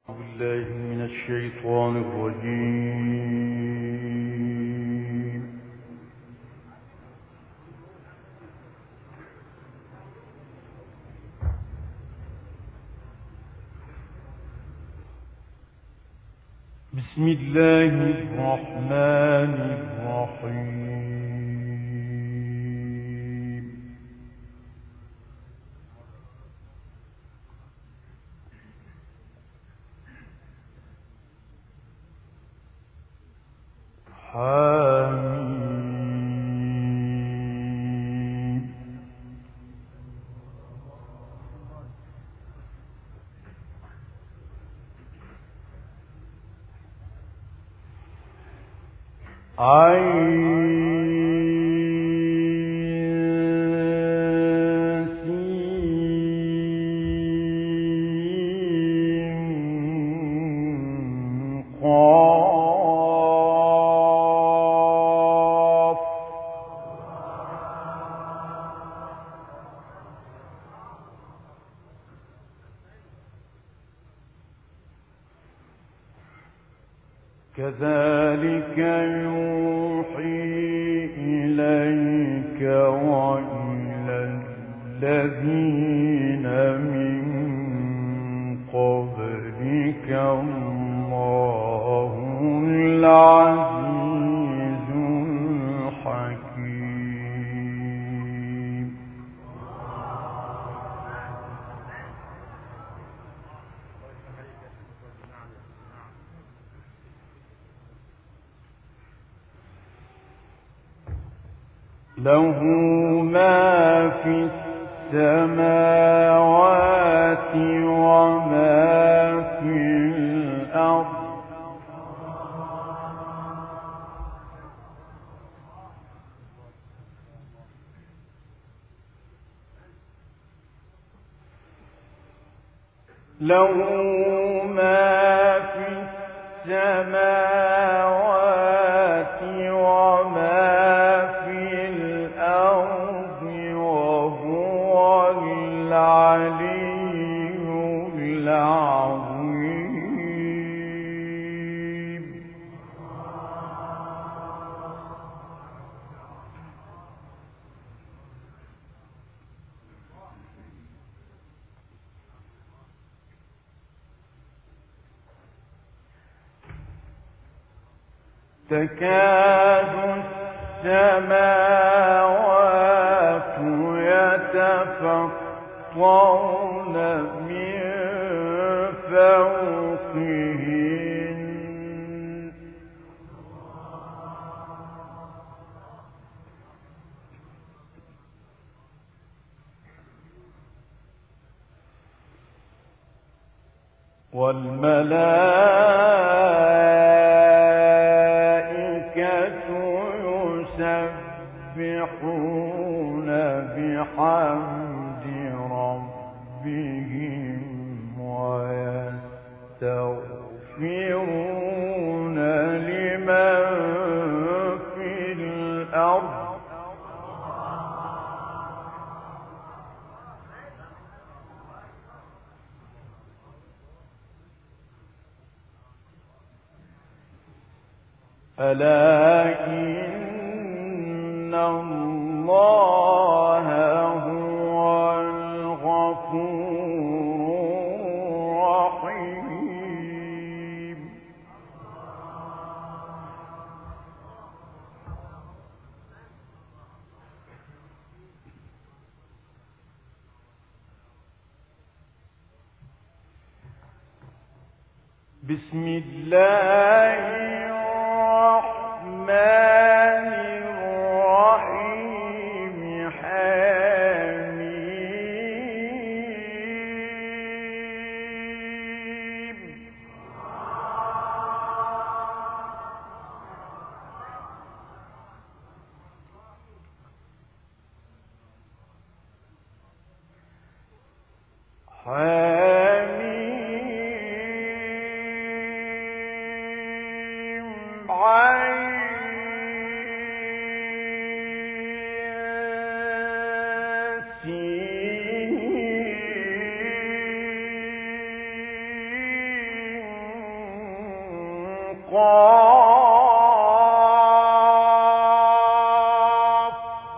بالله من الشيطان الرجيم. بسم الله الرحمن الرحيم. حميم. عين قاف. كذلك يوحي إليك وإلى الذين من قبلك الله العزيز الحكيم. له ما في السماوات وما في الأرض. له ما في السماوات وما في الأرض وهو العلي العظيم. تكاد السماوات يتفطرن من فوقهن والملائكة يسبحون بحمد ربهم ويستغفرون لمن في الأرض. ألا إن الله هو الغفور الرحيم. بسم الله الرحمن الرحيم. حميم. حميم. عين قاف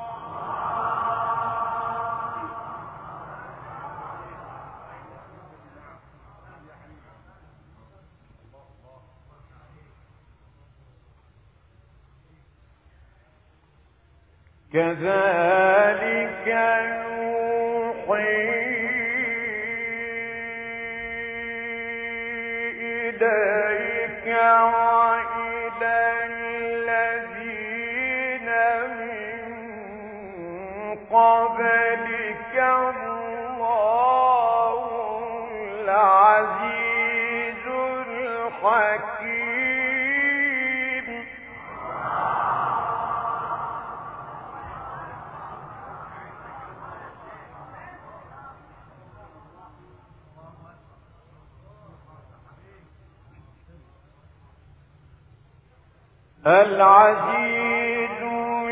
كذلك يوحي إليك وإلى الذين من قبلك الله العزيز الحكيم العزيز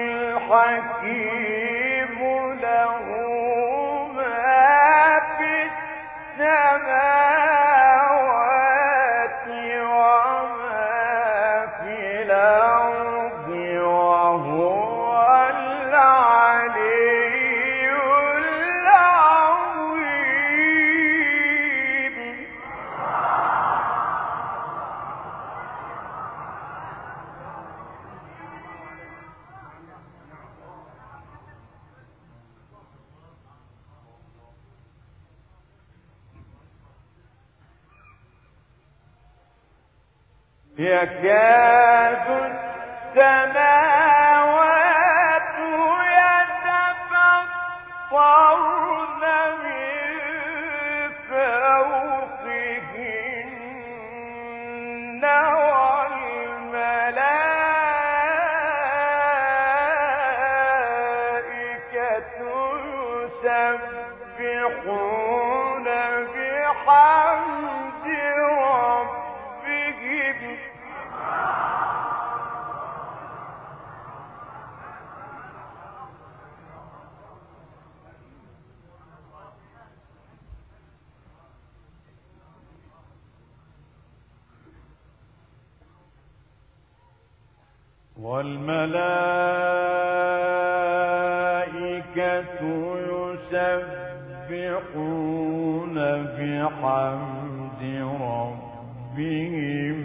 الحكيم له ما في السماوات وما في الأرض وهو العلي العظيم يكاد السماوات يتفطرن من فوقهن والملائكة يسبحون بحمد ربهم والملائكة يسبحون بحمد ربهم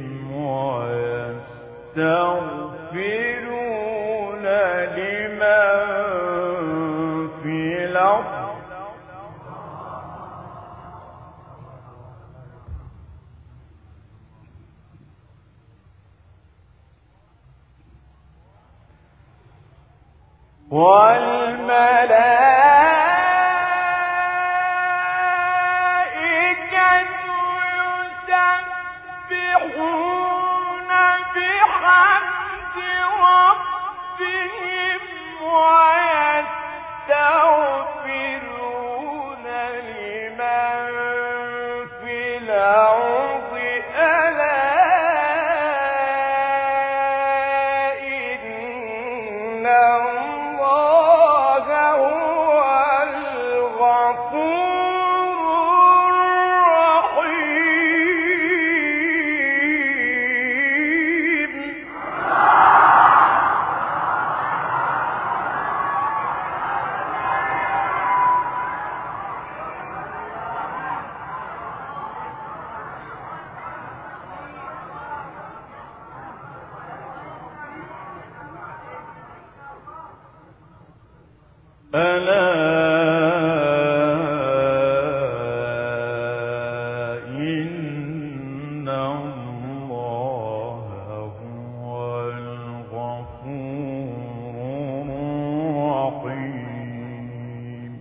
ويستغفرون لمن في الأرض والملائكة يسبحون بحمد ربهم ويستغفرون لمن في الأرض ألا إن الله هو الغفور الرحيم ألا إن الله هو الغفور الرحيم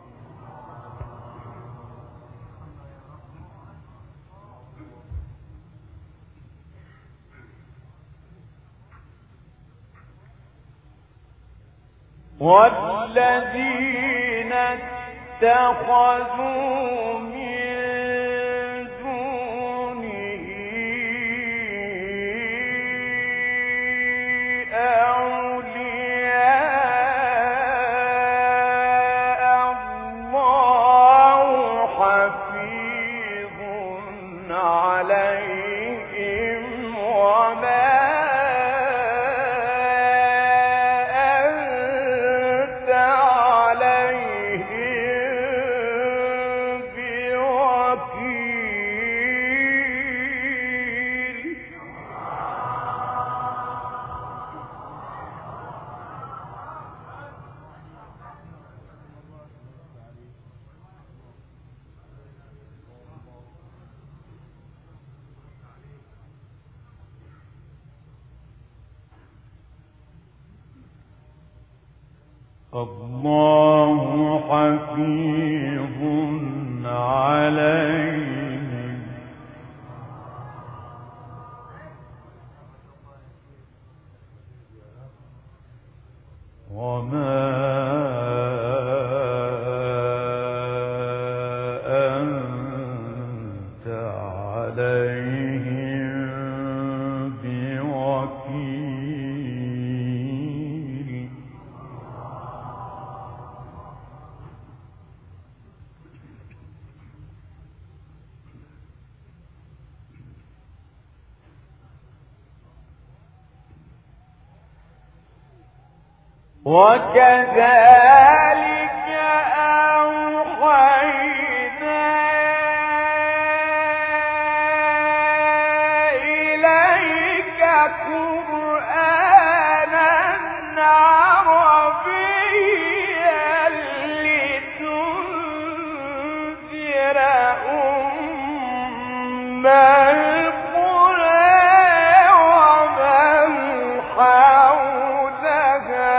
والذين اتخذوا من دونه أولياء الله حفيظ عليهم وما الله حفيظ عليهم وما أنت عليهم بوكيل وكذلك أوحينا إليك قرآنا عربيا لتنذر أم القرى ومن حولها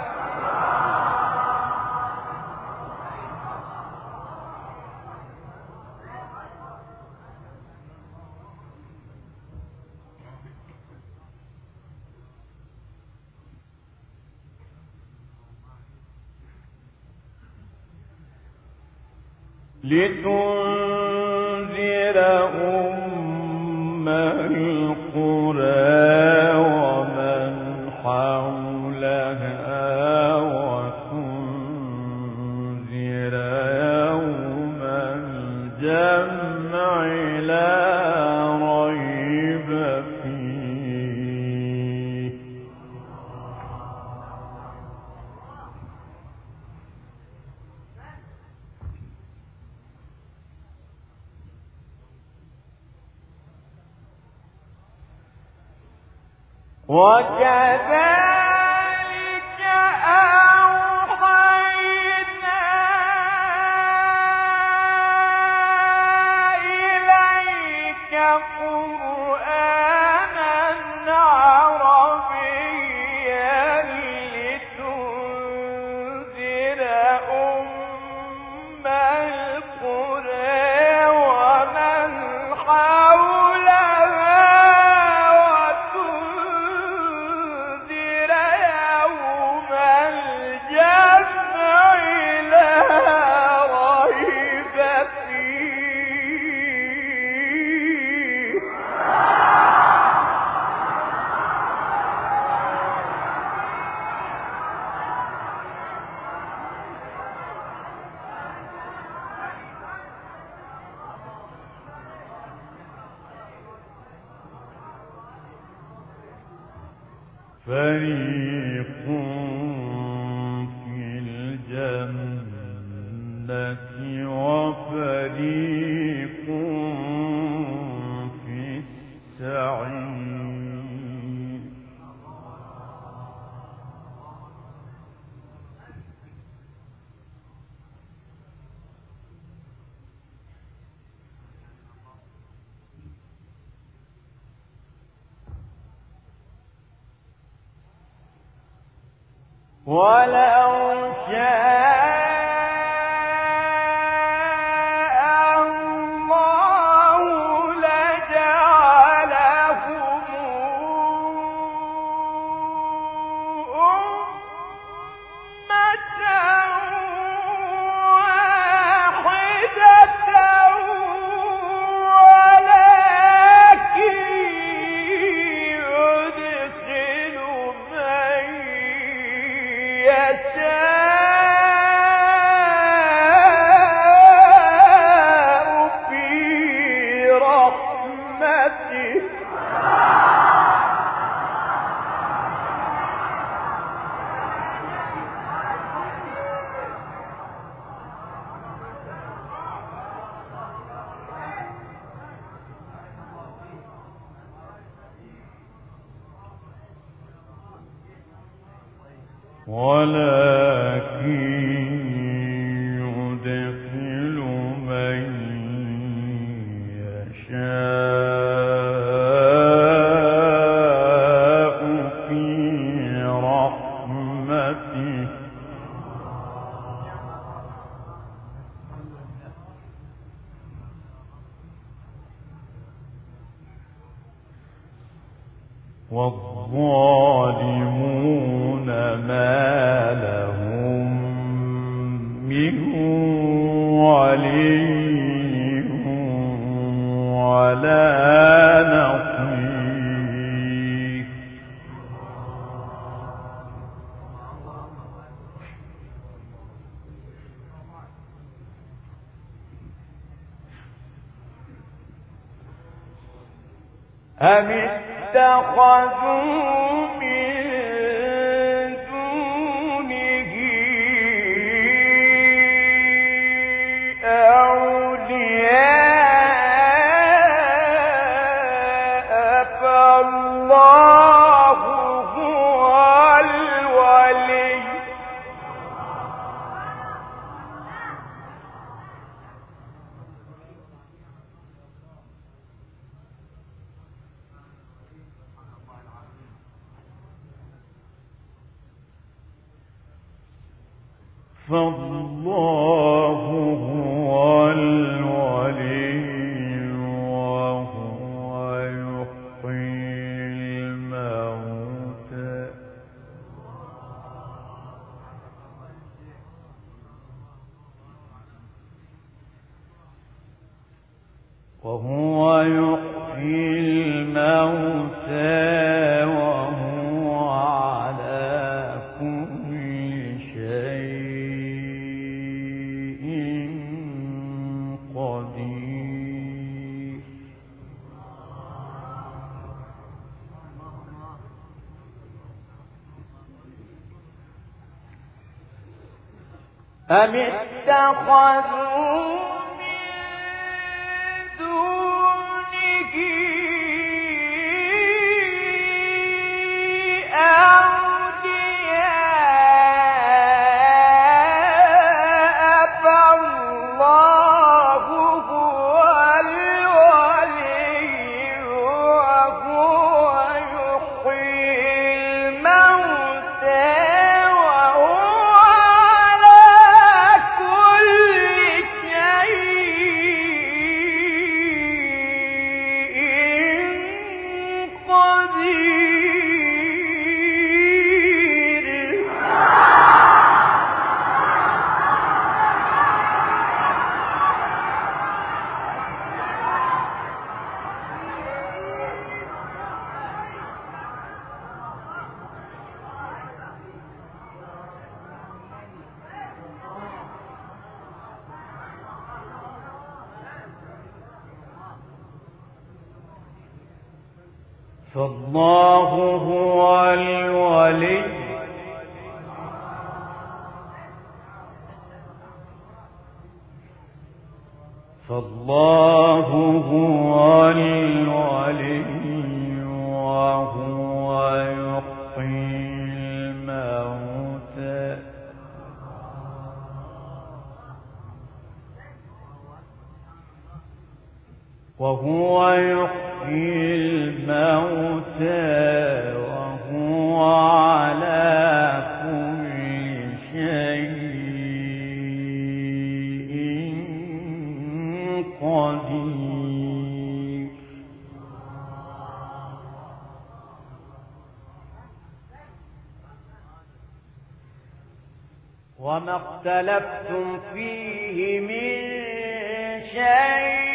لتنذر أم القرى ومن حولها وتنذر يوم الجمع لا ريب فيه وكذلك أوحينا إليك قرآنا عربيا لتنذر أم القرى ومن حولها وتنذر يوم الجمع لا ريب فيه فريق في الجنة وفريق في السعير ولو شاء الله لجعلهم أمة واحدة ولكن يدخل من يشاء في رحمته ولكن يدخل من يشاء في رحمته والظالمون ما لهم من ولي ولا نصير. أم اتخذوا من دونه أولياء فالله هو الولي. فالله هو الولي وهو يحيي الموتى وهو على كل شيء قدير. أم اتخذوا من دونه أولياء فالله هو الولي وهو يحيي الموتى وهو على كل شيء قدير. فالله هو الولي فالله هو الولي وهو يحيي الموتى وهو على كل شيء قدير. وما اختلفتم فيه من شيء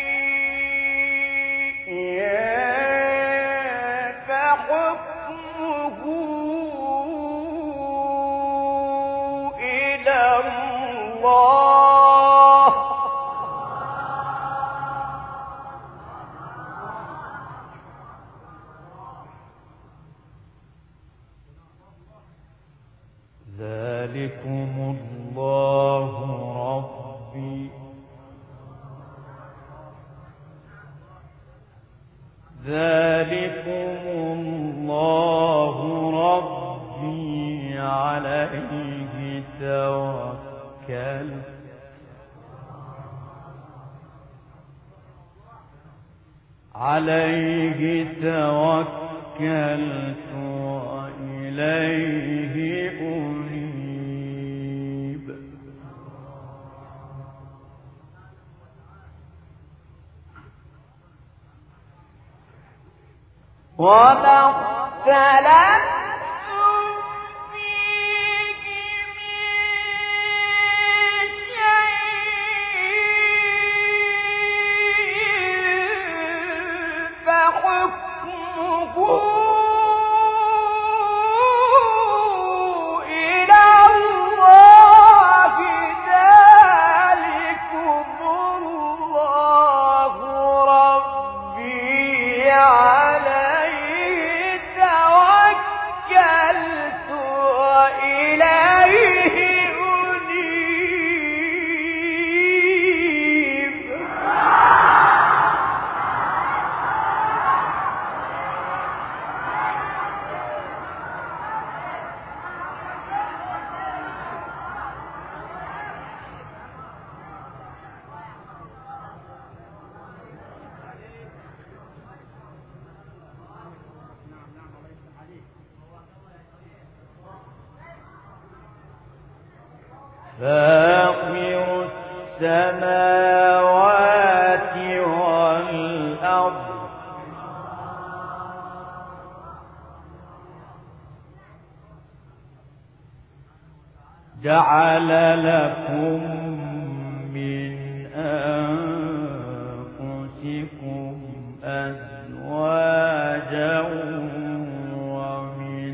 فحكمه إلى الله. ذلكم الله ربي عليه توكلت وإليه أنيب. وما اختلفتم فيه من شيء فحكمه إلى الله ذلكم الله ربي عليه توكلت وإليه أنيب. فاطر السماوات والأرض جعل لكم من أنفسكم أزواجا ومن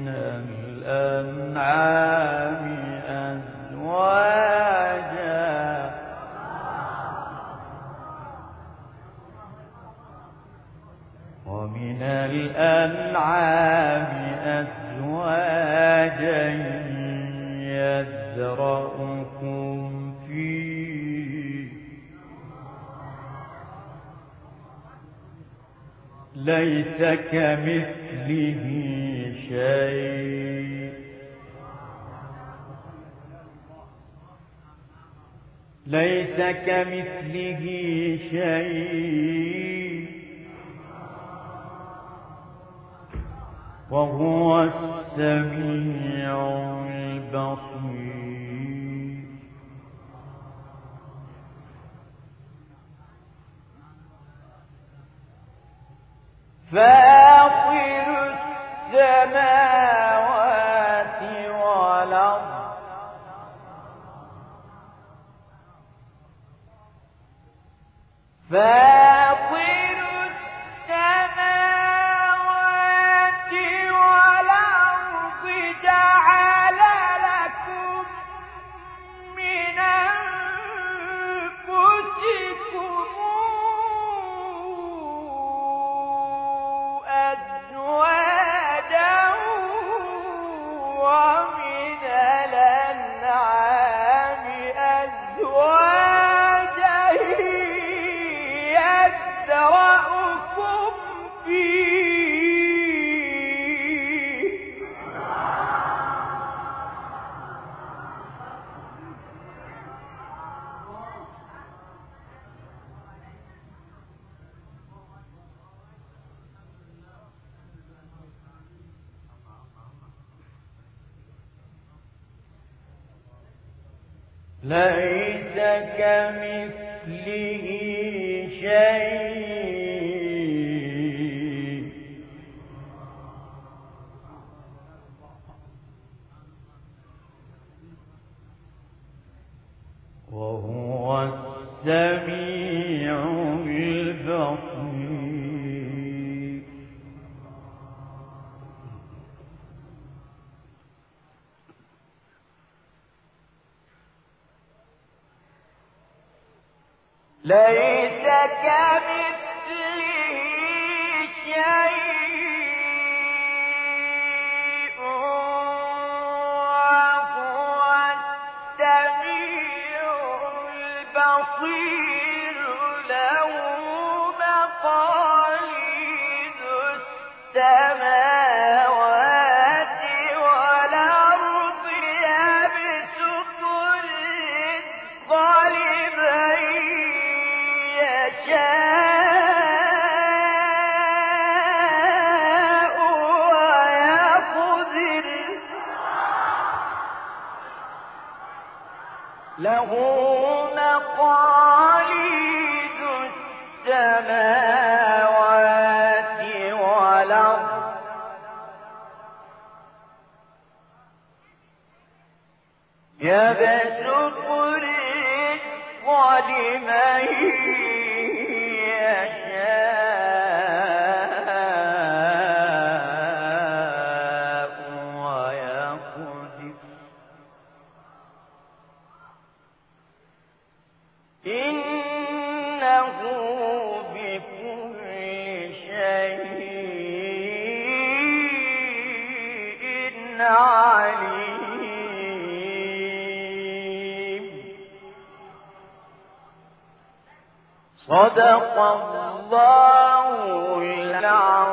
الأنعام أزواجا يذرأكم فيه ليس كمثله شيء ليس كمثله شيء وهو السميع البصير. فاطر السماوات والأرض فاطر السماوات والأرض جعل لكم من أنفسكم أزواجا ومن الأنعام أزواجا يذرأكم فيه ليس كمثله شيء وهو السميع البصير. ليس كمثله شيء وهو السميع البصير. له مقاليد السماوات والأرض يبسط الرزق لمن يشاء ويقدر له مقاليد السماوات والأرض يبسط الرزق لمن يشاء ويقدر إنه بكل شيء عليم. صدق الله العظيم.